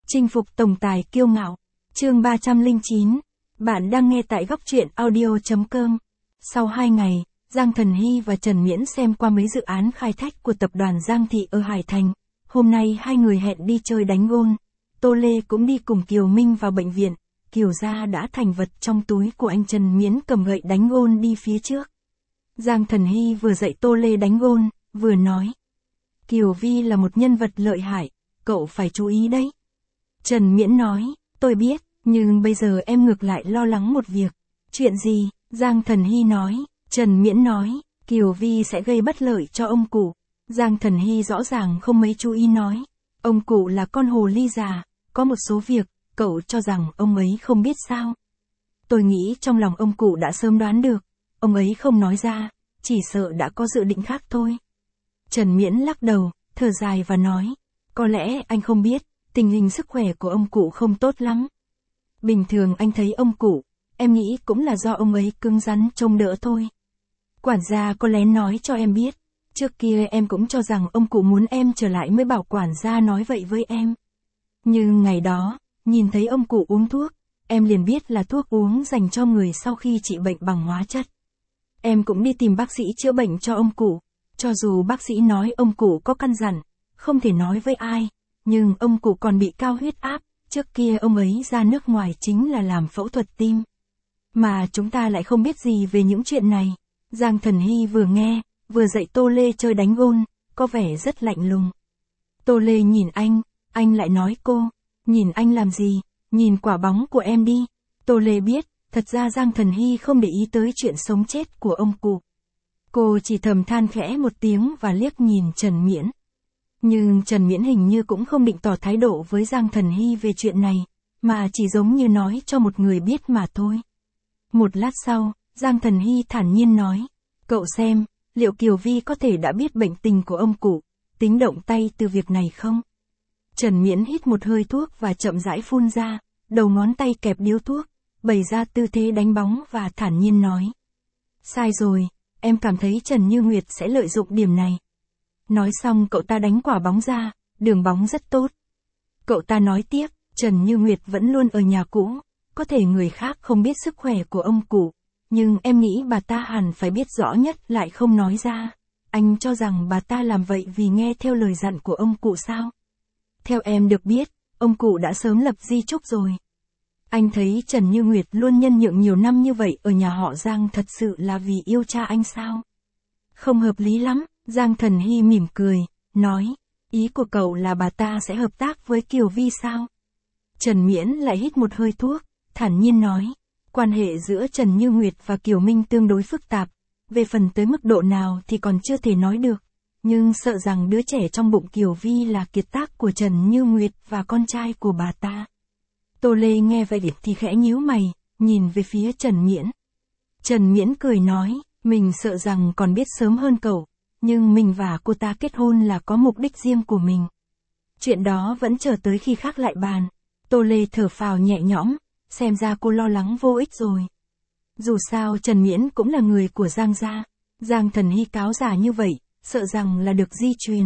Chinh phục tổng tài kiêu ngạo. Chương 309. Bạn đang nghe tại góc truyện audio.com. Sau 2 ngày, Giang Thần Hy và Trần Miễn xem qua mấy dự án khai thác của tập đoàn Giang Thị ở Hải Thành. Hôm nay hai người hẹn đi chơi đánh gôn. Tô Lê cũng đi cùng Kiều Minh vào bệnh viện. Kiều gia đã thành vật trong túi của anh Trần Miễn cầm gậy đánh gôn đi phía trước. Giang Thần Hy vừa dạy Tô Lê đánh gôn, vừa nói. Kiều Vi là một nhân vật lợi hại, cậu phải chú ý đấy. Trần Miễn nói, tôi biết, nhưng bây giờ em ngược lại lo lắng một việc. Chuyện gì? Giang Thần Hy nói. Trần Miễn nói, Kiều Vi sẽ gây bất lợi cho ông cụ. Giang Thần Hy rõ ràng không mấy chú ý nói. Ông cụ là con hồ ly già, có một số việc, cậu cho rằng ông ấy không biết sao. Tôi nghĩ trong lòng ông cụ đã sớm đoán được, ông ấy không nói ra, chỉ sợ đã có dự định khác thôi. Trần Miễn lắc đầu, thở dài và nói, có lẽ anh không biết, tình hình sức khỏe của ông cụ không tốt lắm. Bình thường anh thấy ông cụ, em nghĩ cũng là do ông ấy cứng rắn trông đỡ thôi. Quản gia có lén nói cho em biết, trước kia em cũng cho rằng ông cụ muốn em trở lại mới bảo quản gia nói vậy với em. Nhưng ngày đó, nhìn thấy ông cụ uống thuốc, em liền biết là thuốc uống dành cho người sau khi trị bệnh bằng hóa chất. Em cũng đi tìm bác sĩ chữa bệnh cho ông cụ, cho dù bác sĩ nói ông cụ có căn dặn, không thể nói với ai, nhưng ông cụ còn bị cao huyết áp, trước kia ông ấy ra nước ngoài chính là làm phẫu thuật tim. Mà chúng ta lại không biết gì về những chuyện này. Giang Thần Hy vừa nghe, vừa dạy Tô Lê chơi đánh gôn, có vẻ rất lạnh lùng. Tô Lê nhìn anh lại nói cô, nhìn anh làm gì, nhìn quả bóng của em đi. Tô Lê biết, thật ra Giang Thần Hy không để ý tới chuyện sống chết của ông cụ. Cô chỉ thầm than khẽ một tiếng và liếc nhìn Trần Miễn. Nhưng Trần Miễn hình như cũng không định tỏ thái độ với Giang Thần Hy về chuyện này, mà chỉ giống như nói cho một người biết mà thôi. Một lát sau, Giang Thần Hy thản nhiên nói, cậu xem, liệu Kiều Vi có thể đã biết bệnh tình của ông cụ, tính động tay từ việc này không? Trần Miễn hít một hơi thuốc và chậm rãi phun ra, đầu ngón tay kẹp điếu thuốc, bày ra tư thế đánh bóng và thản nhiên nói. Sai rồi, em cảm thấy Trần Như Nguyệt sẽ lợi dụng điểm này. Nói xong cậu ta đánh quả bóng ra, đường bóng rất tốt. Cậu ta nói tiếp, Trần Như Nguyệt vẫn luôn ở nhà cũ, có thể người khác không biết sức khỏe của ông cụ, nhưng em nghĩ bà ta hẳn phải biết rõ nhất lại không nói ra. Anh cho rằng bà ta làm vậy vì nghe theo lời dặn của ông cụ sao? Theo em được biết, ông cụ đã sớm lập di chúc rồi. Anh thấy Trần Như Nguyệt luôn nhân nhượng nhiều năm như vậy ở nhà họ Giang thật sự là vì yêu cha anh sao? Không hợp lý lắm. Giang Thần Hy mỉm cười, nói, ý của cậu là bà ta sẽ hợp tác với Kiều Vi sao? Trần Miễn lại hít một hơi thuốc, thản nhiên nói, quan hệ giữa Trần Như Nguyệt và Kiều Minh tương đối phức tạp, về phần tới mức độ nào thì còn chưa thể nói được, nhưng sợ rằng đứa trẻ trong bụng Kiều Vi là kiệt tác của Trần Như Nguyệt và con trai của bà ta. Tô Lê nghe vậy thì khẽ nhíu mày, nhìn về phía Trần Miễn. Trần Miễn cười nói, mình sợ rằng còn biết sớm hơn cậu. Nhưng mình và cô ta kết hôn là có mục đích riêng của mình. Chuyện đó vẫn chờ tới khi khác lại bàn. Tô Lê thở phào nhẹ nhõm, xem ra cô lo lắng vô ích rồi. Dù sao Trần Miễn cũng là người của Giang gia. Giang Thần Hy cáo giả như vậy, sợ rằng là được di truyền.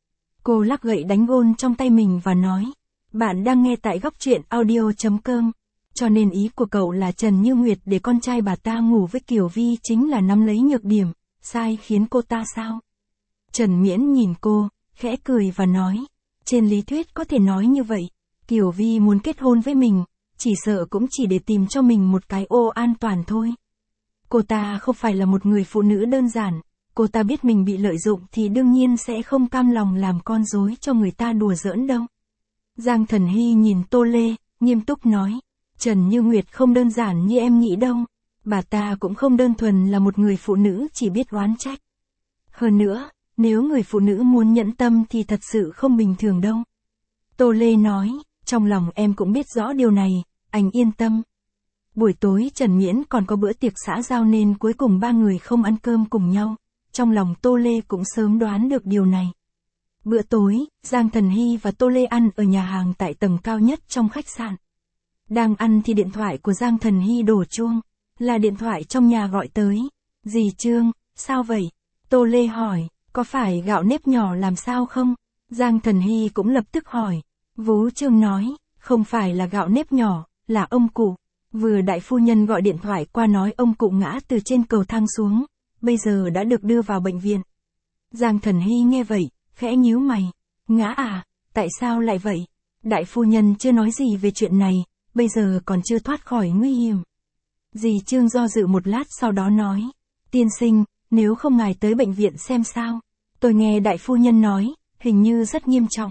Cô lắc gậy đánh gôn trong tay mình và nói, bạn đang nghe tại góc truyện audio.com. Cho nên ý của cậu là Trần Như Nguyệt để con trai bà ta ngủ với Kiều Vi chính là nắm lấy nhược điểm. Sai khiến cô ta sao? Trần Miễn nhìn cô, khẽ cười và nói, trên lý thuyết có thể nói như vậy, Kiều Vi muốn kết hôn với mình, chỉ sợ cũng chỉ để tìm cho mình một cái ô an toàn thôi. Cô ta không phải là một người phụ nữ đơn giản, cô ta biết mình bị lợi dụng thì đương nhiên sẽ không cam lòng làm con rối cho người ta đùa giỡn đâu. Giang Thần Hy nhìn Tô Lê, nghiêm túc nói, Trần Như Nguyệt không đơn giản như em nghĩ đâu. Bà ta cũng không đơn thuần là một người phụ nữ chỉ biết oán trách. Hơn nữa, nếu người phụ nữ muốn nhẫn tâm thì thật sự không bình thường đâu. Tô Lê nói, trong lòng em cũng biết rõ điều này, anh yên tâm. Buổi tối Trần Miễn còn có bữa tiệc xã giao nên cuối cùng ba người không ăn cơm cùng nhau. Trong lòng Tô Lê cũng sớm đoán được điều này. Bữa tối, Giang Thần Hy và Tô Lê ăn ở nhà hàng tại tầng cao nhất trong khách sạn. Đang ăn thì điện thoại của Giang Thần Hy đổ chuông. Là điện thoại trong nhà gọi tới. Dì Trương, sao vậy? Tô Lê hỏi, có phải gạo nếp nhỏ làm sao không? Giang Thần Hy cũng lập tức hỏi. Vú Trương nói, Không phải là gạo nếp nhỏ, là ông cụ. Vừa đại phu nhân gọi điện thoại qua nói ông cụ ngã từ trên cầu thang xuống, bây giờ đã được đưa vào bệnh viện. Giang Thần Hy nghe vậy, khẽ nhíu mày. Ngã à, tại sao lại vậy? Đại phu nhân chưa nói gì về chuyện này, bây giờ còn chưa thoát khỏi nguy hiểm. Dì Trương do dự một lát sau đó nói. Tiên sinh, nếu không ngài tới bệnh viện xem sao. Tôi nghe đại phu nhân nói, hình như rất nghiêm trọng.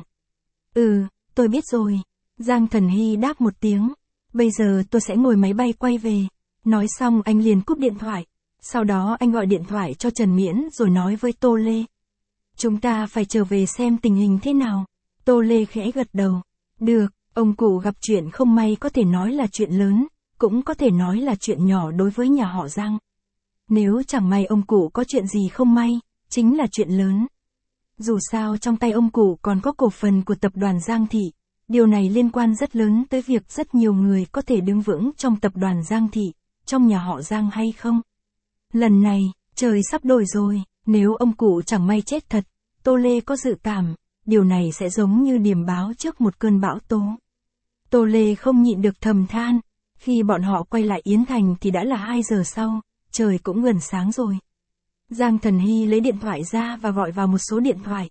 Tôi biết rồi. Giang Thần Hy đáp một tiếng. Bây giờ tôi sẽ ngồi máy bay quay về. Nói xong anh liền cúp điện thoại. Sau đó anh gọi điện thoại cho Trần Miễn rồi nói với Tô Lê. Chúng ta phải trở về xem tình hình thế nào. Tô Lê khẽ gật đầu. Được, ông cụ gặp chuyện không may có thể nói là chuyện lớn, cũng có thể nói là chuyện nhỏ đối với nhà họ Giang. Nếu chẳng may ông cụ có chuyện gì không may, chính là chuyện lớn. Dù sao trong tay ông cụ còn có cổ phần của tập đoàn Giang Thị, điều này liên quan rất lớn tới việc rất nhiều người có thể đứng vững trong tập đoàn Giang Thị, trong nhà họ Giang hay không. Lần này, trời sắp đổi rồi, nếu ông cụ chẳng may chết thật, Tô Lê có dự cảm, điều này sẽ giống như điềm báo trước một cơn bão tố. Tô Lê không nhịn được thầm than, khi bọn họ quay lại Yến Thành thì đã là 2 giờ sau, trời cũng gần sáng rồi. Giang Thần Hy lấy điện thoại ra và gọi vào một số điện thoại.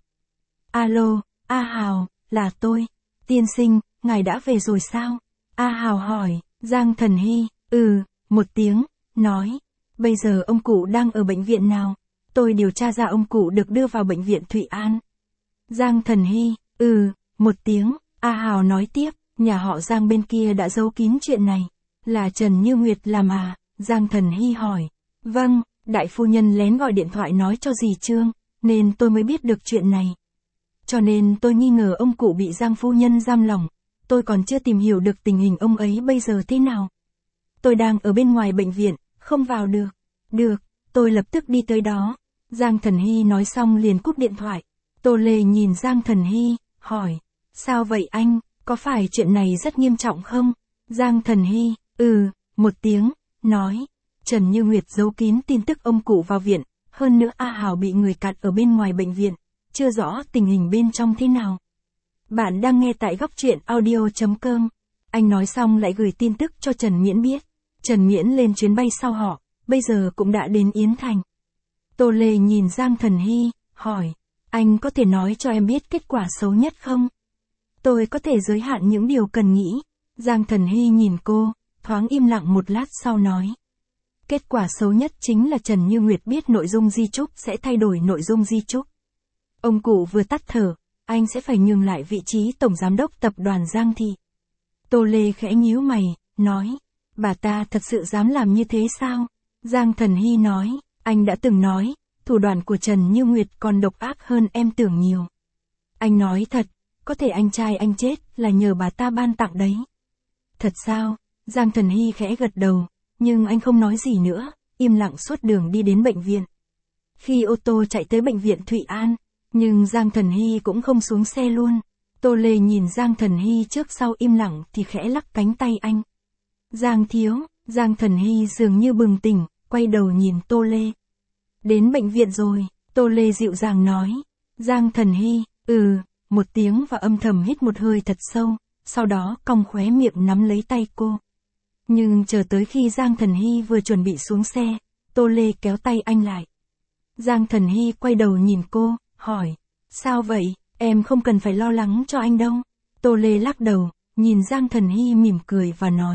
Alo, A Hào, là tôi. Tiên sinh, ngài đã về rồi sao? A Hào hỏi. Giang Thần Hy, một tiếng, nói. Bây giờ ông cụ đang ở bệnh viện nào? Tôi điều tra ra ông cụ được đưa vào bệnh viện Thụy An. Giang Thần Hy, một tiếng. A Hào nói tiếp, nhà họ Giang bên kia đã giấu kín chuyện này. Là Trần Như Nguyệt làm à? Giang Thần Hy hỏi. Vâng, đại phu nhân lén gọi điện thoại nói cho dì Trương, nên tôi mới biết được chuyện này. Cho nên tôi nghi ngờ ông cụ bị Giang phu nhân giam lỏng, tôi còn chưa tìm hiểu được tình hình ông ấy bây giờ thế nào. Tôi đang ở bên ngoài bệnh viện, không vào được. Được, tôi lập tức đi tới đó. Giang Thần Hy nói xong liền cúp điện thoại. Tô Lê nhìn Giang Thần Hy, hỏi. Sao vậy anh, có phải chuyện này rất nghiêm trọng không? Giang Thần Hy, một tiếng, nói. Trần Như Nguyệt giấu kín tin tức ông cụ vào viện, hơn nữa A Hào bị người cạt ở bên ngoài bệnh viện, chưa rõ tình hình bên trong thế nào. Bạn đang nghe tại góc truyện audio.com. Anh nói xong lại gửi tin tức cho Trần Miễn biết. Trần Miễn lên chuyến bay sau họ, bây giờ cũng đã đến Yến Thành. Tô Lê nhìn Giang Thần Hy, hỏi. Anh có thể nói cho em biết kết quả xấu nhất không? Tôi có thể giới hạn những điều cần nghĩ. Giang Thần Hy nhìn cô, thoáng im lặng một lát sau nói. Kết quả xấu nhất chính là Trần Như Nguyệt biết nội dung di chúc sẽ thay đổi nội dung di chúc. Ông cụ vừa tắt thở, anh sẽ phải nhường lại vị trí tổng giám đốc tập đoàn Giang Thị. Tô Lê khẽ nhíu mày, nói. Bà ta thật sự dám làm như thế sao? Giang Thần Hy nói, anh đã từng nói, thủ đoạn của Trần Như Nguyệt còn độc ác hơn em tưởng nhiều. Anh nói thật, có thể anh trai anh chết là nhờ bà ta ban tặng đấy. Thật sao? Giang Thần Hy khẽ gật đầu, nhưng anh không nói gì nữa, im lặng suốt đường đi đến bệnh viện. Khi ô tô chạy tới bệnh viện Thụy An, nhưng Giang Thần Hy cũng không xuống xe luôn. Tô Lê nhìn Giang Thần Hy trước sau im lặng thì khẽ lắc cánh tay anh. Giang thiếu, Giang Thần Hy dường như bừng tỉnh, quay đầu nhìn Tô Lê. Đến bệnh viện rồi, Tô Lê dịu dàng nói. Giang Thần Hy, một tiếng và âm thầm hít một hơi thật sâu, sau đó cong khóe miệng nắm lấy tay cô. Nhưng chờ tới khi Giang Thần Hy vừa chuẩn bị xuống xe, Tô Lê kéo tay anh lại. Giang Thần Hy quay đầu nhìn cô, hỏi. Sao vậy, em không cần phải lo lắng cho anh đâu. Tô Lê lắc đầu, nhìn Giang Thần Hy mỉm cười và nói.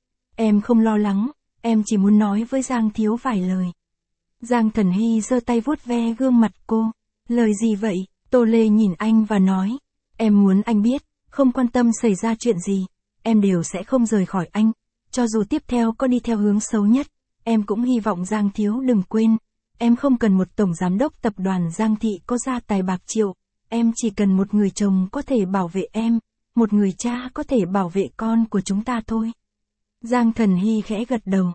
Em không lo lắng, em chỉ muốn nói với Giang thiếu vài lời. Giang Thần Hy giơ tay vuốt ve gương mặt cô. Lời gì vậy? Tô Lê nhìn anh và nói. Em muốn anh biết, không quan tâm xảy ra chuyện gì, em đều sẽ không rời khỏi anh. Cho dù tiếp theo có đi theo hướng xấu nhất, em cũng hy vọng Giang thiếu đừng quên. Em không cần một tổng giám đốc tập đoàn Giang Thị có gia tài bạc triệu. Em chỉ cần một người chồng có thể bảo vệ em, một người cha có thể bảo vệ con của chúng ta thôi. Giang Thần Hy khẽ gật đầu.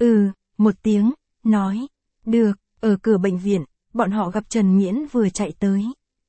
Một tiếng, nói. Được, ở cửa bệnh viện, bọn họ gặp Trần Miễn vừa chạy tới.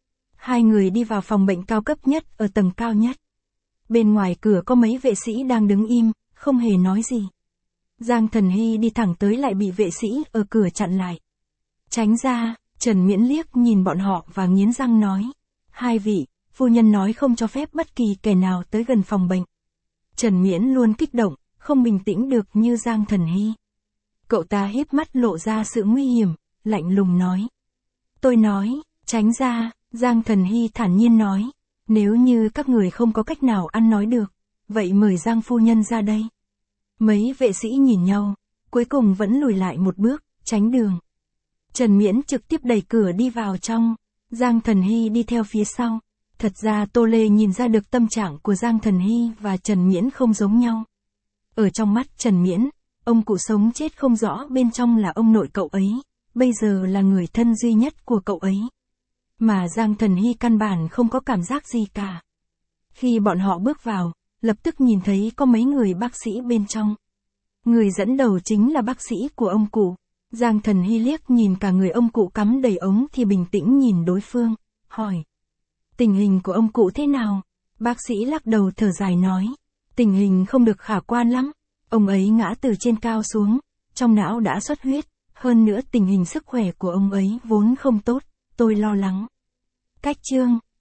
Hai người đi vào phòng bệnh cao cấp nhất ở tầng cao nhất. Bên ngoài cửa có mấy vệ sĩ đang đứng im, không hề nói gì. Giang Thần Hy đi thẳng tới lại bị vệ sĩ ở cửa chặn lại. Tránh ra, Trần Miễn liếc nhìn bọn họ và nghiến răng nói. Hai vị, phu nhân nói không cho phép bất kỳ kẻ nào tới gần phòng bệnh. Trần Miễn luôn kích động, không bình tĩnh được như Giang Thần Hy. Cậu ta híp mắt lộ ra sự nguy hiểm, lạnh lùng nói. Tôi nói, tránh ra, Giang Thần Hy thản nhiên nói. Nếu như các người không có cách nào ăn nói được, vậy mời Giang phu nhân ra đây. Mấy vệ sĩ nhìn nhau, cuối cùng vẫn lùi lại một bước, tránh đường. Trần Miễn trực tiếp đẩy cửa đi vào trong, Giang Thần Hy đi theo phía sau. Thật ra Tô Lê nhìn ra được tâm trạng của Giang Thần Hy và Trần Miễn không giống nhau. Ở trong mắt Trần Miễn, ông cụ sống chết không rõ bên trong là ông nội cậu ấy, bây giờ là người thân duy nhất của cậu ấy. Mà Giang Thần Hy căn bản không có cảm giác gì cả. Khi bọn họ bước vào, lập tức nhìn thấy có mấy người bác sĩ bên trong. Người dẫn đầu chính là bác sĩ của ông cụ. Giang Thần Hy liếc nhìn cả người ông cụ cắm đầy ống thì bình tĩnh nhìn đối phương, hỏi. Tình hình của ông cụ thế nào? Bác sĩ lắc đầu thở dài nói. Tình hình không được khả quan lắm. Ông ấy ngã từ trên cao xuống, trong não đã xuất huyết. Hơn nữa tình hình sức khỏe của ông ấy vốn không tốt, tôi lo lắng. Cách chương